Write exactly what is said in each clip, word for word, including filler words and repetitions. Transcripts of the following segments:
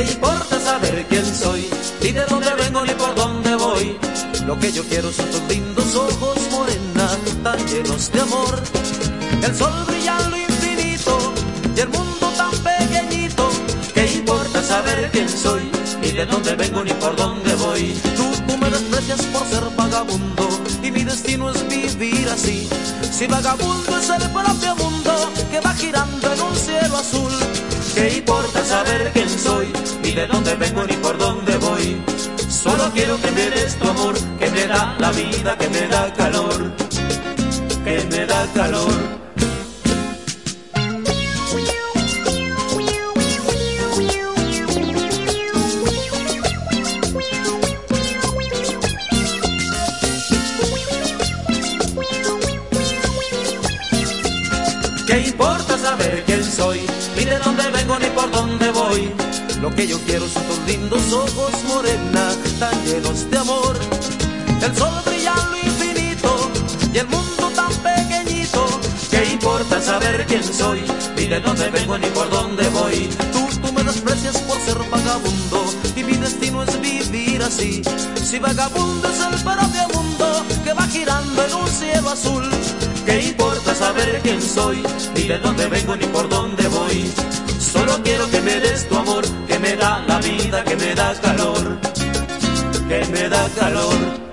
¿Qué importa saber quién soy? Ni de dónde vengo ni por dónde voy. Lo que yo quiero son tus lindos ojos, morena, tan llenos de amor. El sol brilla en lo infinito y el mundo tan pequeñito. ¿Qué importa saber quién soy? Ni de dónde vengo ni por dónde voy. Tú, tú me desprecias por ser vagabundo y mi destino es vivir así. Si vagabundo es el propio mundo que va girando en un cielo azul. ¿Qué importa saber quién soy? Ni de dónde vengo ni por dónde voy. Solo quiero que me des tu amor, que me da la vida, que me da calor, que me da calor. ¿Qué importa saber quién soy? Ni de dónde vengo ni por dónde voy. Lo que yo quiero son tus lindos ojos, morena, tan llenos de amor. El sol brilla en lo infinito y el mundo tan pequeñito. ¿Qué importa saber quién soy? Ni de dónde vengo ni por dónde voy. Tú, tú me desprecias por ser vagabundo y mi destino es vivir así. Si vagabundo es el propio mundo que va girando en un cielo azul. ¿Qué importa saber quién soy? Ni de dónde vengo ni por dónde voy. Solo quiero que me des tu amor, que me da la vida, que me da calor, que me da calor.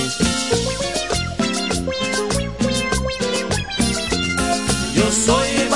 Soy